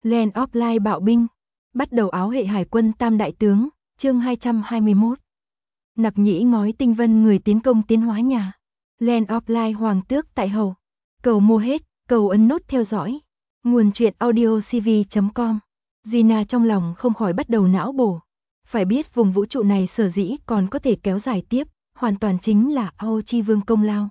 Land of Light bạo binh. Bắt đầu áo hệ hải quân tam đại tướng, chương 221. Nặc nhĩ ngói tinh vân người tiến công tiến hóa nhà. Land of Light hoàng tước tại hầu. Cầu mua hết, cầu ấn nút theo dõi. Nguồn truyện audiocv.com. Gina trong lòng không khỏi bắt đầu não bổ. Phải biết vùng vũ trụ này sở dĩ còn có thể kéo dài tiếp, hoàn toàn chính là Ao Chi Vương công lao.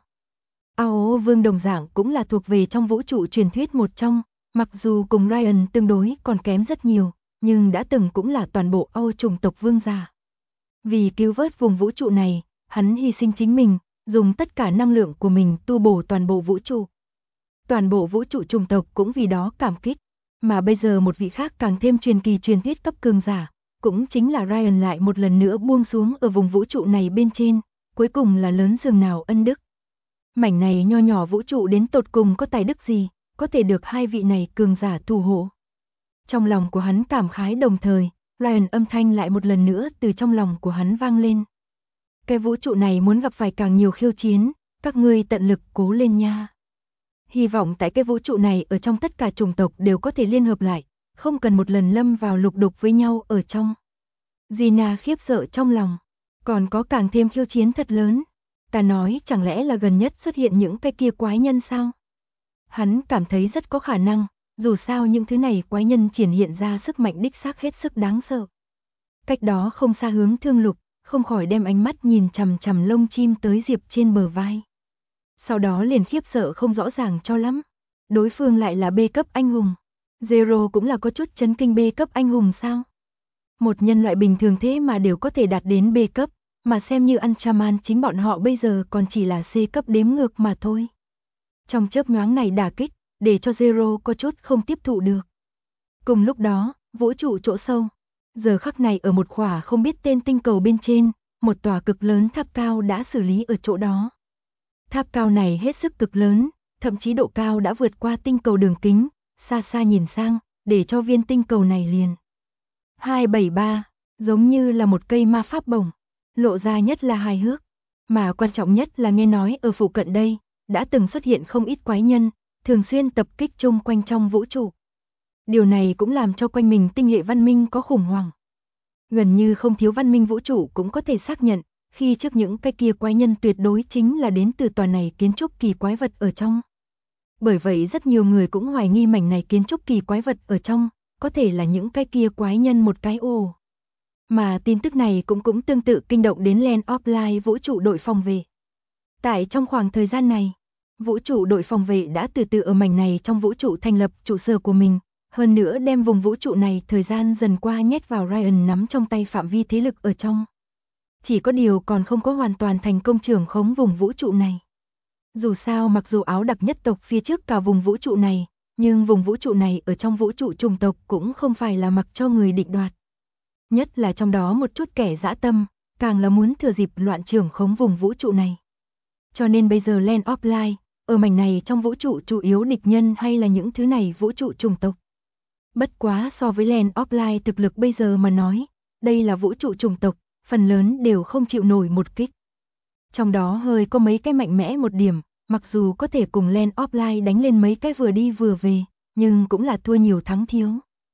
Ao Vương đồng dạng cũng là thuộc về trong vũ trụ truyền thuyết một trong, mặc dù cùng Ryan tương đối còn kém rất nhiều, nhưng đã từng cũng là toàn bộ Ao chủng tộc vương giả. Vì cứu vớt vùng vũ trụ này, hắn hy sinh chính mình, dùng tất cả năng lượng của mình tu bổ toàn bộ vũ trụ. Toàn bộ vũ trụ chủng tộc cũng vì đó cảm kích, mà bây giờ một vị khác càng thêm truyền kỳ truyền thuyết cấp cường giả, cũng chính là Ryan lại một lần nữa buông xuống ở vùng vũ trụ này bên trên, cuối cùng là lớn dường nào ân đức. Mảnh này nho nhỏ vũ trụ đến tột cùng có tài đức gì, có thể được hai vị này cường giả thủ hộ. Trong lòng của hắn cảm khái đồng thời, Ryan âm thanh lại một lần nữa từ trong lòng của hắn vang lên. Cái vũ trụ này muốn gặp phải càng nhiều khiêu chiến, các ngươi tận lực cố lên nha. Hy vọng tại cái vũ trụ này ở trong tất cả chủng tộc đều có thể liên hợp lại, không cần một lần lâm vào lục đục với nhau ở trong. Gina khiếp sợ trong lòng, còn có càng thêm khiêu chiến thật lớn. Ta nói chẳng lẽ là gần nhất xuất hiện những cái kia quái nhân sao? Hắn cảm thấy rất có khả năng, dù sao những thứ này quái nhân triển hiện ra sức mạnh đích xác hết sức đáng sợ. Cách đó không xa Hướng Thương Lục, không khỏi đem ánh mắt nhìn chằm chằm lông chim tới Diệp trên bờ vai. Sau đó liền khiếp sợ không rõ ràng cho lắm. Đối phương lại là B cấp anh hùng. Zero cũng là có chút chấn kinh B cấp anh hùng sao? Một nhân loại bình thường thế mà đều có thể đạt đến B cấp, mà xem như Ultraman chính bọn họ bây giờ còn chỉ là C cấp đếm ngược mà thôi. Trong chớp nhoáng này đả kích, để cho Zero có chút không tiếp thụ được. Cùng lúc đó, vũ trụ chỗ sâu, giờ khắc này ở một khỏa không biết tên tinh cầu bên trên, một tòa cực lớn tháp cao đã xử lý ở chỗ đó. Tháp cao này hết sức cực lớn, thậm chí độ cao đã vượt qua tinh cầu đường kính, xa xa nhìn sang, để cho viên tinh cầu này liền 273, giống như là một cây ma pháp bổng, lộ ra nhất là hài hước, mà quan trọng nhất là nghe nói ở phụ cận đây, đã từng xuất hiện không ít quái nhân, thường xuyên tập kích chung quanh trong vũ trụ. Điều này cũng làm cho quanh mình tinh hệ văn minh có khủng hoảng. Gần như không thiếu văn minh vũ trụ cũng có thể xác nhận, khi trước những cái kia quái nhân tuyệt đối chính là đến từ tòa này kiến trúc kỳ quái vật ở trong. Bởi vậy rất nhiều người cũng hoài nghi mảnh này kiến trúc kỳ quái vật ở trong, có thể là những cái kia quái nhân một cái ồ. Mà tin tức này cũng tương tự kinh động đến Land of Light vũ trụ đội phòng vệ. Tại trong khoảng thời gian này, vũ trụ đội phòng vệ đã từ từ ở mảnh này trong vũ trụ thành lập trụ sở của mình, hơn nữa đem vùng vũ trụ này thời gian dần qua nhét vào Ryan nắm trong tay phạm vi thế lực ở trong. Chỉ có điều còn không có hoàn toàn thành công trưởng khống vùng vũ trụ này. Dù sao mặc dù áo đặc nhất tộc phía trước cả vùng vũ trụ này, nhưng vùng vũ trụ này ở trong vũ trụ chủng tộc cũng không phải là mặc cho người định đoạt. Nhất là trong đó một chút kẻ dã tâm, càng là muốn thừa dịp loạn trưởng khống vùng vũ trụ này. Cho nên bây giờ Land of Light, ở mảnh này trong vũ trụ chủ yếu địch nhân hay là những thứ này vũ trụ chủng tộc. Bất quá so với Land of Light thực lực bây giờ mà nói, đây là vũ trụ chủng tộc, phần lớn đều không chịu nổi một kích. Trong đó hơi có mấy cái mạnh mẽ một điểm, mặc dù có thể cùng Land of Light đánh lên mấy cái vừa đi vừa về, nhưng cũng là thua nhiều thắng thiếu.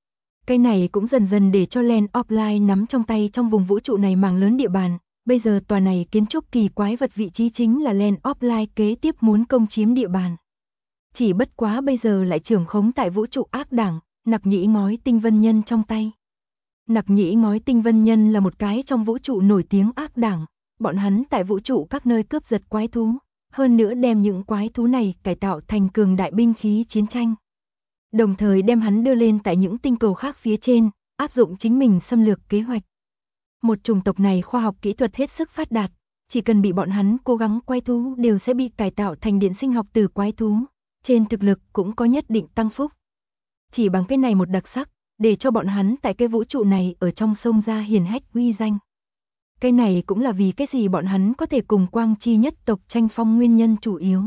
Cái này cũng dần dần để cho Land of Light nắm trong tay trong vùng vũ trụ này mảng lớn địa bàn, bây giờ tòa này kiến trúc kỳ quái vật vị trí chính là Land of Light kế tiếp muốn công chiếm địa bàn. Chỉ bất quá bây giờ lại trưởng khống tại vũ trụ ác đảng, Nặc nhĩ ngói tinh vân nhân trong tay. Nặc nhĩ ngói tinh vân nhân là một cái trong vũ trụ nổi tiếng ác đảng, bọn hắn tại vũ trụ các nơi cướp giật quái thú, hơn nữa đem những quái thú này cải tạo thành cường đại binh khí chiến tranh. Đồng thời đem hắn đưa lên tại những tinh cầu khác phía trên, áp dụng chính mình xâm lược kế hoạch. Một chủng tộc này khoa học kỹ thuật hết sức phát đạt, chỉ cần bị bọn hắn cố gắng quái thú đều sẽ bị cải tạo thành điện sinh học từ quái thú, trên thực lực cũng có nhất định tăng phúc. Chỉ bằng cái này một đặc sắc, để cho bọn hắn tại cái vũ trụ này ở trong sông ra hiển hách uy danh. Cái này cũng là vì cái gì bọn hắn có thể cùng Quang Chi nhất tộc tranh phong nguyên nhân chủ yếu.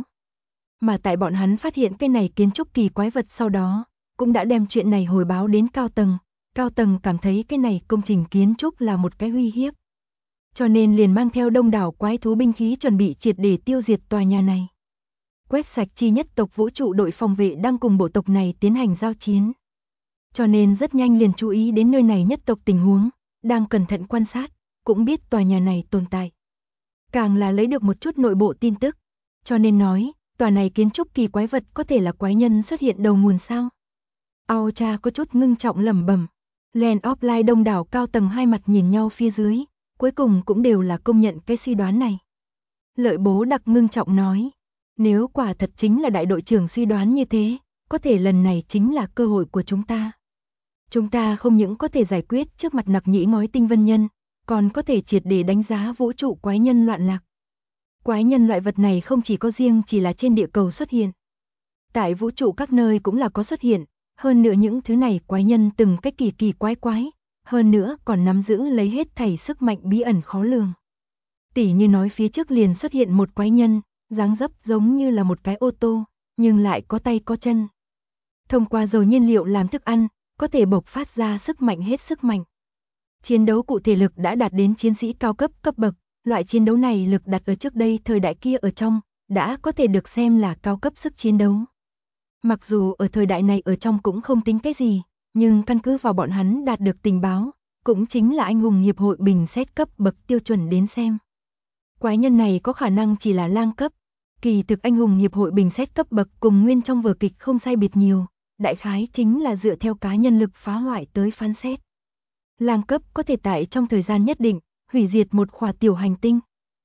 Mà tại bọn hắn phát hiện cái này kiến trúc kỳ quái vật sau đó, cũng đã đem chuyện này hồi báo đến cao tầng cảm thấy cái này công trình kiến trúc là một cái uy hiếp. Cho nên liền mang theo đông đảo quái thú binh khí chuẩn bị triệt để tiêu diệt tòa nhà này. Quét sạch Chi nhất tộc vũ trụ đội phòng vệ đang cùng bộ tộc này tiến hành giao chiến. cho nên rất nhanh liền chú ý đến nơi này nhất tộc tình huống, đang cẩn thận quan sát, cũng biết tòa nhà này tồn tại. Càng là lấy được một chút nội bộ tin tức, cho nên nói, tòa này kiến trúc kỳ quái vật có thể là quái nhân xuất hiện đầu nguồn sao? Aocha có chút ngưng trọng lẩm bẩm. Land Offline đông đảo cao tầng hai mặt nhìn nhau phía dưới, cuối cùng cũng đều là công nhận cái suy đoán này. Lợi Bố Đặc ngưng trọng nói, nếu quả thật chính là đại đội trưởng suy đoán như thế, có thể lần này chính là cơ hội của chúng ta. Chúng ta không những có thể giải quyết trước mặt Nặc Nhĩ Ngói Tinh Vân Nhân, còn có thể triệt để đánh giá vũ trụ quái nhân loạn lạc. Quái nhân loại vật này không chỉ có riêng chỉ là trên địa cầu xuất hiện. Tại vũ trụ các nơi cũng là có xuất hiện, hơn nữa những thứ này quái nhân từng cách kỳ kỳ quái, hơn nữa còn nắm giữ lấy hết thảy sức mạnh bí ẩn khó lường. Tỉ như nói phía trước liền xuất hiện một quái nhân, dáng dấp giống như là một cái ô tô, nhưng lại có tay có chân. Thông qua dầu nhiên liệu làm thức ăn, có thể bộc phát ra sức mạnh hết sức mạnh. Chiến đấu cụ thể lực đã đạt đến chiến sĩ cao cấp cấp bậc, loại chiến đấu này lực đặt ở trước đây thời đại kia ở trong, đã có thể được xem là cao cấp sức chiến đấu. Mặc dù ở thời đại này ở trong cũng không tính cái gì, nhưng căn cứ vào bọn hắn đạt được tình báo, cũng chính là anh hùng hiệp hội bình xét cấp bậc tiêu chuẩn đến xem. Quái nhân này có khả năng chỉ là lang cấp, kỳ thực anh hùng hiệp hội bình xét cấp bậc cùng nguyên trong vở kịch không sai biệt nhiều, đại khái chính là dựa theo cá nhân lực phá hoại tới phán xét. Lang cấp có thể tại trong thời gian nhất định, hủy diệt một khỏa tiểu hành tinh.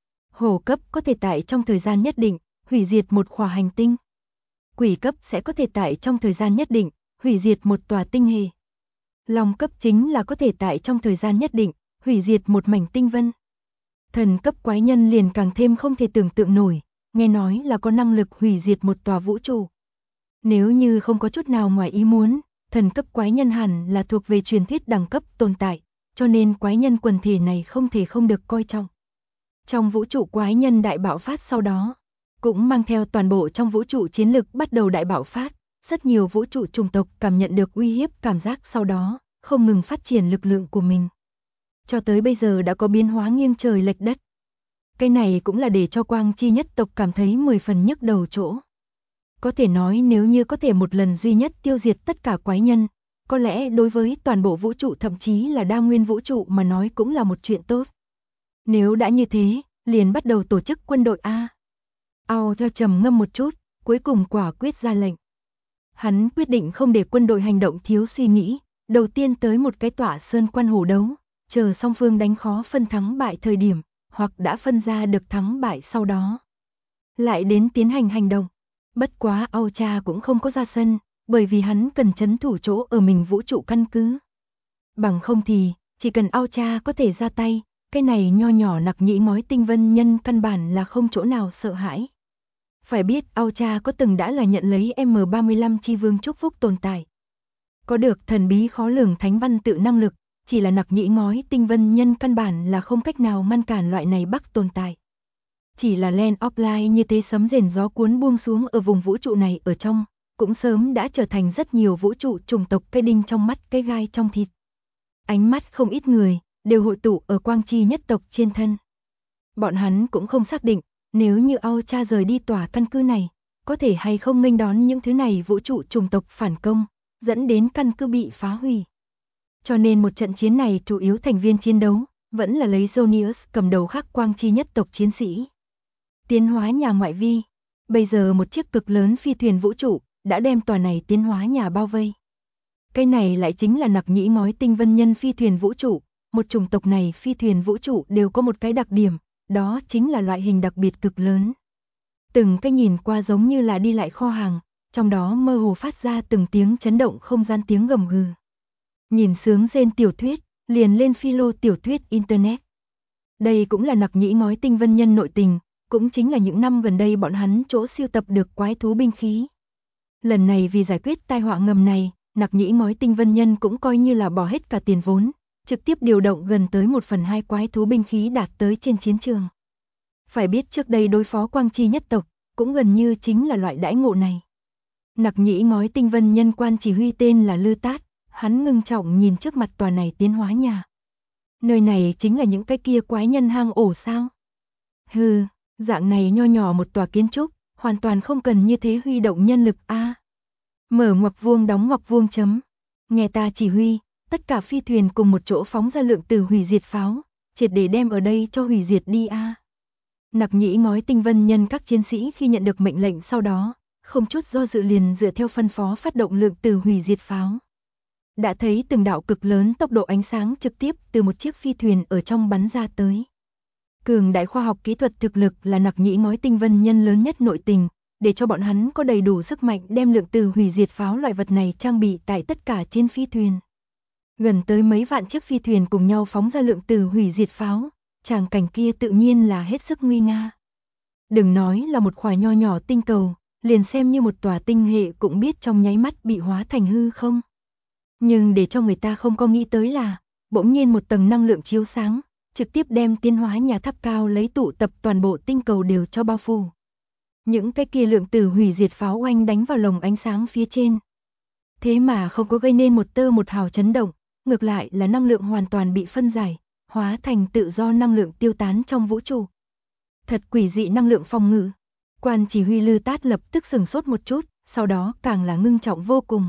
Hổ cấp có thể tại trong thời gian nhất định, hủy diệt một khỏa hành tinh. Quỷ cấp sẽ có thể tại trong thời gian nhất định, hủy diệt một tòa tinh hệ. Long cấp chính là có thể tại trong thời gian nhất định, hủy diệt một mảnh tinh vân. Thần cấp quái nhân liền càng thêm không thể tưởng tượng nổi, nghe nói là có năng lực hủy diệt một tòa vũ trụ. Nếu như không có chút nào ngoài ý muốn, thần cấp quái nhân hẳn là thuộc về truyền thuyết đẳng cấp tồn tại, cho nên quái nhân quần thể này không thể không được coi trọng. Trong vũ trụ quái nhân đại bạo phát sau đó, cũng mang theo toàn bộ trong vũ trụ chiến lực bắt đầu đại bạo phát, rất nhiều vũ trụ chủng tộc cảm nhận được uy hiếp cảm giác sau đó, không ngừng phát triển lực lượng của mình. Cho tới bây giờ đã có biến hóa nghiêng trời lệch đất. Cái này cũng là để cho Quang Chi nhất tộc cảm thấy 10 phần nhức đầu chỗ. Có thể nói nếu như có thể một lần duy nhất tiêu diệt tất cả quái nhân, có lẽ đối với toàn bộ vũ trụ thậm chí là đa nguyên vũ trụ mà nói cũng là một chuyện tốt. Nếu đã như thế, liền bắt đầu tổ chức quân đội A. Ao cho trầm ngâm một chút, cuối cùng quả quyết ra lệnh. Hắn quyết định không để quân đội hành động thiếu suy nghĩ, đầu tiên tới một cái tỏa sơn quan hổ đấu, chờ song phương đánh khó phân thắng bại thời điểm, hoặc đã phân ra được thắng bại sau đó. Lại đến tiến hành hành động. Bất quá Ao Cha cũng không có ra sân, bởi vì hắn cần trấn thủ chỗ ở mình vũ trụ căn cứ. Bằng không thì, chỉ cần Ao Cha có thể ra tay, cái này nho nhỏ Nặc Nhĩ Ngói Tinh Vân Nhân căn bản là không chỗ nào sợ hãi. Phải biết Ao Cha có từng đã là nhận lấy M35 chi vương chúc phúc tồn tại. Có được thần bí khó lường thánh văn tự năng lực, chỉ là Nặc Nhĩ Ngói Tinh Vân Nhân căn bản là không cách nào ngăn cản loại này bắc tồn tại. Chỉ là Land Offline như thế sấm rền gió cuốn buông xuống ở vùng vũ trụ này ở trong, cũng sớm đã trở thành rất nhiều vũ trụ chủng tộc cái đinh trong mắt cái gai trong thịt. Ánh mắt không ít người, đều hội tụ ở Quang Chi nhất tộc trên thân. Bọn hắn cũng không xác định, nếu như Ao Cha rời đi tòa căn cứ này, có thể hay không nghênh đón những thứ này vũ trụ chủng tộc phản công, dẫn đến căn cứ bị phá hủy. Cho nên một trận chiến này chủ yếu thành viên chiến đấu, vẫn là lấy Zonius cầm đầu khác Quang Chi nhất tộc chiến sĩ. Tiến hóa nhà ngoại vi. Bây giờ một chiếc cực lớn phi thuyền vũ trụ đã đem tòa này tiến hóa nhà bao vây. Cái này lại chính là Nặc Nhĩ Ngói Tinh Vân Nhân phi thuyền vũ trụ. Một chủng tộc này phi thuyền vũ trụ đều có một cái đặc điểm, đó chính là loại hình đặc biệt cực lớn. Từng cái nhìn qua giống như là đi lại kho hàng, trong đó mơ hồ phát ra từng tiếng chấn động không gian tiếng gầm gừ. Nhìn sướng rên tiểu thuyết, liền lên philo tiểu thuyết internet. Đây cũng là Nặc Nhĩ Ngói Tinh Vân Nhân nội tình, cũng chính là những năm gần đây bọn hắn chỗ siêu tập được quái thú binh khí. Lần này vì giải quyết tai họa ngầm này, Nặc Nhĩ Ngói Tinh Vân Nhân cũng coi như là bỏ hết cả tiền vốn, trực tiếp điều động gần tới 1/2 quái thú binh khí đạt tới trên chiến trường. Phải biết trước đây đối phó Quang Chi nhất tộc, cũng gần như chính là loại đãi ngộ này. Nặc Nhĩ Ngói Tinh Vân Nhân quan chỉ huy tên là Lư Tát, hắn ngưng trọng nhìn trước mặt tòa này tiến hóa nhà. Nơi này chính là những cái kia quái nhân hang ổ sao? Hừ, dạng này nho nhỏ một tòa kiến trúc, hoàn toàn không cần như thế huy động nhân lực a. Mở ngoặc vuông đóng ngoặc vuông chấm. Nghe ta chỉ huy, tất cả phi thuyền cùng một chỗ phóng ra lượng tử hủy diệt pháo, triệt để đem ở đây cho hủy diệt đi a. Nặc Nhĩ ngói tinh vân nhân các chiến sĩ khi nhận được mệnh lệnh sau đó, không chút do dự liền dựa theo phân phó phát động lượng tử hủy diệt pháo. Đã thấy từng đạo cực lớn tốc độ ánh sáng trực tiếp từ một chiếc phi thuyền ở trong bắn ra tới. Cường đại khoa học kỹ thuật thực lực là Nặc Nhĩ ngói tinh vân nhân lớn nhất nội tình, để cho bọn hắn có đầy đủ sức mạnh đem lượng tử hủy diệt pháo loại vật này trang bị tại tất cả trên phi thuyền. Gần tới mấy vạn chiếc phi thuyền cùng nhau phóng ra lượng tử hủy diệt pháo, tràng cảnh kia tự nhiên là hết sức nguy nga. Đừng nói là một khỏa nho nhỏ tinh cầu, liền xem như một tòa tinh hệ cũng biết trong nháy mắt bị hóa thành hư không. Nhưng để cho người ta không có nghĩ tới là, bỗng nhiên một tầng năng lượng chiếu sáng, trực tiếp đem tiến hóa nhà tháp cao lấy tụ tập toàn bộ tinh cầu đều cho bao phủ. Những cái kia lượng tử hủy diệt pháo oanh đánh vào lồng ánh sáng phía trên. Thế mà không có gây nên một tơ một hào chấn động, ngược lại là năng lượng hoàn toàn bị phân giải, hóa thành tự do năng lượng tiêu tán trong vũ trụ. Thật quỷ dị năng lượng phòng ngự. Quan chỉ huy Lư Tát lập tức sửng sốt một chút, sau đó càng là ngưng trọng vô cùng.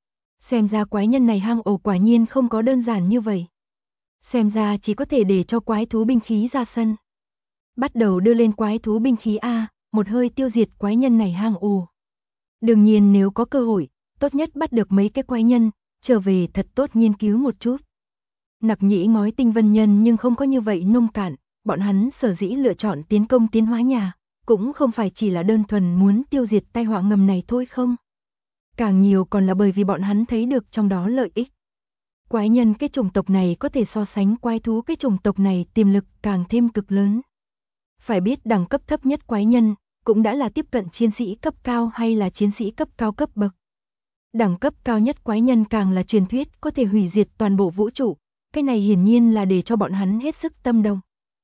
Xem ra quái nhân này hang ổ quả nhiên không có đơn giản như vậy. Xem ra chỉ có thể để cho quái thú binh khí ra sân. Bắt đầu đưa lên quái thú binh khí A, một hơi tiêu diệt quái nhân này hang ổ. Đương nhiên nếu có cơ hội, tốt nhất bắt được mấy cái quái nhân, trở về thật tốt nghiên cứu một chút. Nặc Nhĩ ngói tinh vân nhân nhưng không có như vậy nông cạn, bọn hắn sở dĩ lựa chọn tiến công tiến hóa nhà, cũng không phải chỉ là đơn thuần muốn tiêu diệt tai họa ngầm này thôi không. Càng nhiều còn là bởi vì bọn hắn thấy được trong đó lợi ích. Quái nhân cái chủng tộc này có thể so sánh quái thú cái chủng tộc này tiềm lực càng thêm cực lớn. Phải biết đẳng cấp thấp nhất quái nhân, cũng đã là tiếp cận chiến sĩ cấp cao hay là chiến sĩ cấp cao cấp bậc. Đẳng cấp cao nhất quái nhân càng là truyền thuyết có thể hủy diệt toàn bộ vũ trụ, cái này hiển nhiên là để cho bọn hắn hết sức tâm động.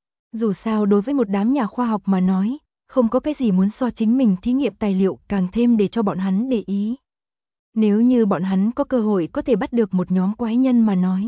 Dù sao đối với một đám nhà khoa học mà nói, không có cái gì muốn so chính mình thí nghiệm tài liệu càng thêm để cho bọn hắn để ý. Nếu như bọn hắn có cơ hội có thể bắt được một nhóm quái nhân mà nói,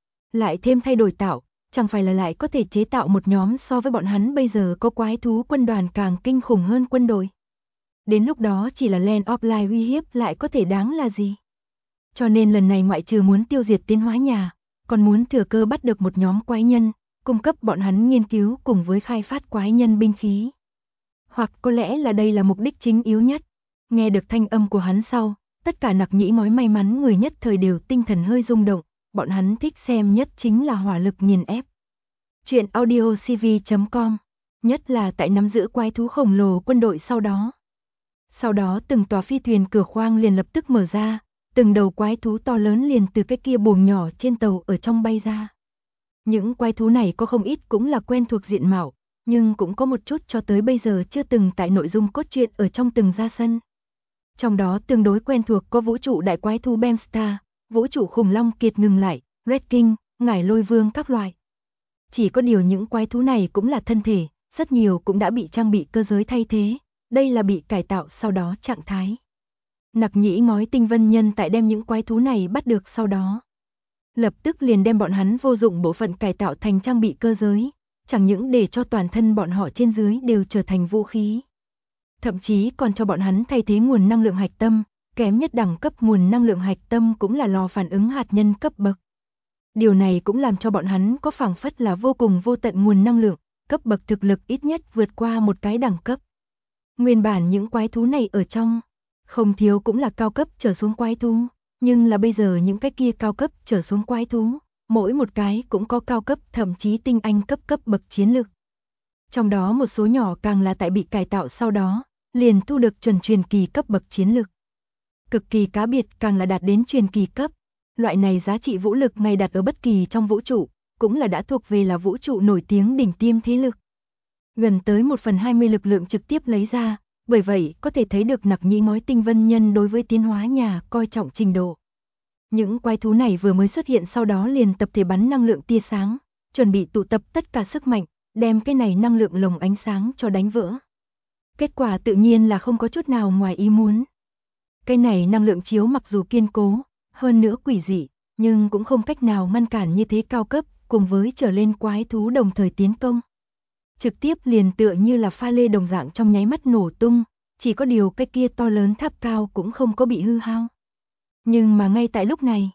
lại thêm thay đổi tạo, chẳng phải là lại có thể chế tạo một nhóm so với bọn hắn bây giờ có quái thú quân đoàn càng kinh khủng hơn quân đội. Đến lúc đó chỉ là Land of Life uy hiếp lại có thể đáng là gì. Cho nên lần này ngoại trừ muốn tiêu diệt tiến hóa nhà, còn muốn thừa cơ bắt được một nhóm quái nhân, cung cấp bọn hắn nghiên cứu cùng với khai phát quái nhân binh khí. Hoặc có lẽ là đây là mục đích chính yếu nhất. Nghe được thanh âm của hắn sau, tất cả Nặc Nhĩ ngói may mắn người nhất thời đều tinh thần hơi rung động, bọn hắn thích xem nhất chính là hỏa lực nghiền ép. Chuyện audiocv.com, nhất là tại nắm giữ quái thú khổng lồ quân đội sau đó. Sau đó từng tòa phi thuyền cửa khoang liền lập tức mở ra, từng đầu quái thú to lớn liền từ cái kia buồng nhỏ trên tàu ở trong bay ra. Những quái thú này có không ít cũng là quen thuộc diện mạo, nhưng cũng có một chút cho tới bây giờ chưa từng tại nội dung cốt truyện ở trong từng ra sân. Trong đó tương đối quen thuộc có vũ trụ đại quái thú Bemstar, vũ trụ khủng long kiệt ngừng lại, Red King, ngải lôi vương các loại. Chỉ có điều những quái thú này cũng là thân thể, rất nhiều cũng đã bị trang bị cơ giới thay thế, đây là bị cải tạo sau đó trạng thái. Nặc Nhĩ ngói tinh vân nhân tại đem những quái thú này bắt được sau đó. Lập tức liền đem bọn hắn vô dụng bộ phận cải tạo thành trang bị cơ giới, chẳng những để cho toàn thân bọn họ trên dưới đều trở thành vũ khí. Thậm chí còn cho bọn hắn thay thế nguồn năng lượng hạch tâm, kém nhất đẳng cấp nguồn năng lượng hạch tâm cũng là lò phản ứng hạt nhân cấp bậc. Điều này cũng làm cho bọn hắn có phảng phất là vô cùng vô tận nguồn năng lượng, cấp bậc thực lực ít nhất vượt qua một cái đẳng cấp. Nguyên bản những quái thú này ở trong, không thiếu cũng là cao cấp trở xuống quái thú, nhưng là bây giờ những cái kia cao cấp trở xuống quái thú, mỗi một cái cũng có cao cấp thậm chí tinh anh cấp bậc chiến lực. Trong đó một số nhỏ càng là tại bị cải tạo sau đó, liền thu được chuẩn truyền kỳ cấp bậc chiến lực. Cực kỳ cá biệt càng là đạt đến truyền kỳ cấp, loại này giá trị vũ lực ngay đặt ở bất kỳ trong vũ trụ, cũng là đã thuộc về là vũ trụ nổi tiếng đỉnh tiêm thế lực. Gần tới 1/20 lực lượng trực tiếp lấy ra, bởi vậy có thể thấy được Nặc Nhĩ ngói tinh vân nhân đối với tiến hóa nhà coi trọng trình độ. Những quái thú này vừa mới xuất hiện sau đó liền tập thể bắn năng lượng tia sáng, chuẩn bị tụ tập tất cả sức mạnh, đem cái này năng lượng lồng ánh sáng cho đánh vỡ. Kết quả tự nhiên là không có chút nào ngoài ý muốn. Cái này năng lượng chiếu mặc dù kiên cố, hơn nữa quỷ dị, nhưng cũng không cách nào ngăn cản như thế cao cấp, cùng với trở lên quái thú đồng thời tiến công. Trực tiếp liền tựa như là pha lê đồng dạng trong nháy mắt nổ tung, chỉ có điều cái kia to lớn tháp cao cũng không có bị hư hao. Nhưng mà ngay tại lúc này,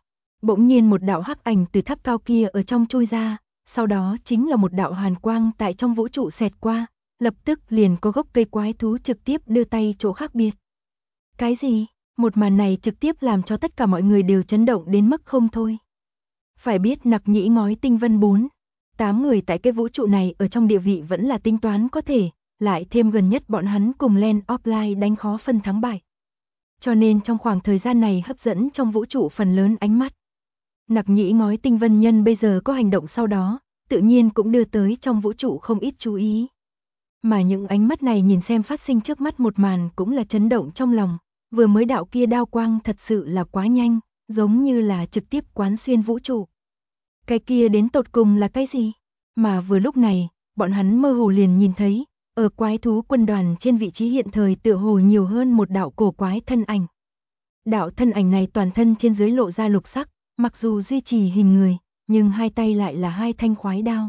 Bỗng nhiên một đạo hắc ảnh từ tháp cao kia ở trong chui ra, sau đó chính là một đạo hàn quang tại trong vũ trụ xẹt qua, lập tức liền có gốc cây quái thú trực tiếp đưa tay chỗ khác biệt. Cái gì? Một màn này trực tiếp làm cho tất cả mọi người đều chấn động đến mức không thôi. Phải biết Nặc Nhĩ ngói tinh vân 8 người tại cái vũ trụ này ở trong địa vị vẫn là tính toán có thể, lại thêm gần nhất bọn hắn cùng Land Offline đánh khó phân thắng bại. Cho nên trong khoảng thời gian này hấp dẫn trong vũ trụ phần lớn ánh mắt. Nặc Nhĩ ngói tinh vân nhân bây giờ có hành động sau đó, tự nhiên cũng đưa tới trong vũ trụ không ít chú ý. Mà những ánh mắt này nhìn xem phát sinh trước mắt một màn cũng là chấn động trong lòng, vừa mới đạo kia đao quang thật sự là quá nhanh, giống như là trực tiếp quán xuyên vũ trụ. Cái kia đến tột cùng là cái gì? Mà vừa lúc này, bọn hắn mơ hồ liền nhìn thấy, ở quái thú quân đoàn trên vị trí hiện thời tựa hồ nhiều hơn một đạo cổ quái thân ảnh. Đạo thân ảnh này toàn thân trên dưới lộ ra lục sắc, mặc dù duy trì hình người, nhưng hai tay lại là hai thanh khoái đao.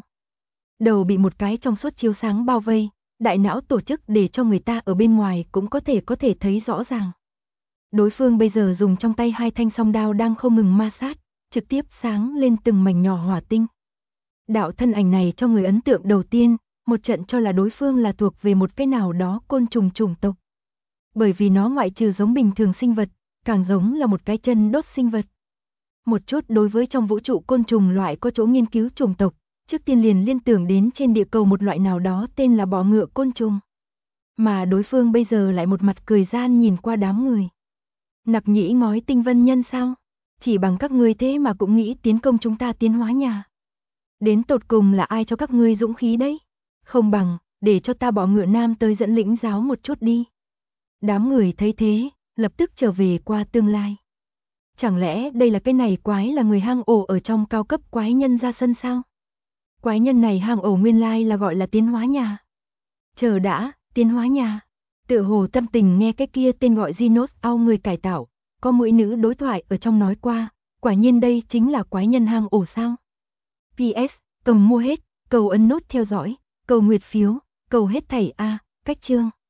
Đầu bị một cái trong suốt chiếu sáng bao vây, đại não tổ chức để cho người ta ở bên ngoài cũng có thể thấy rõ ràng. Đối phương bây giờ dùng trong tay hai thanh song đao đang không ngừng ma sát, trực tiếp sáng lên từng mảnh nhỏ hỏa tinh. Đạo thân ảnh này cho người ấn tượng đầu tiên, một trận cho là đối phương là thuộc về một cái nào đó côn trùng chủng tộc. Bởi vì nó ngoại trừ giống bình thường sinh vật, càng giống là một cái chân đốt sinh vật. Một chút đối với trong vũ trụ côn trùng loại có chỗ nghiên cứu chủng tộc, trước tiên liền liên tưởng đến trên địa cầu một loại nào đó tên là bọ ngựa côn trùng. Mà đối phương bây giờ lại một mặt cười gian nhìn qua đám người. Nặc Nhĩ ngói tinh vân nhân sao? Chỉ bằng các ngươi thế mà cũng nghĩ tiến công chúng ta tiến hóa nhà. Đến tột cùng là ai cho các ngươi dũng khí đấy? Không bằng, để cho ta bọ ngựa nam tới dẫn lĩnh giáo một chút đi. Đám người thấy thế, lập tức trở về qua tương lai. Chẳng lẽ đây là cái này quái là người hang ổ ở trong cao cấp quái nhân ra sân sao? Quái nhân này hang ổ nguyên lai là gọi là tiến hóa nhà. Chờ đã, tiến hóa nhà. Tựa hồ tâm tình nghe cái kia tên gọi Genos ao người cải tạo, có mũi nữ đối thoại ở trong nói qua, quả nhiên đây chính là quái nhân hang ổ sao? PS, cầm mua hết, cầu ấn nút theo dõi, cầu nguyệt phiếu, cầu hết thảy a, cách chương.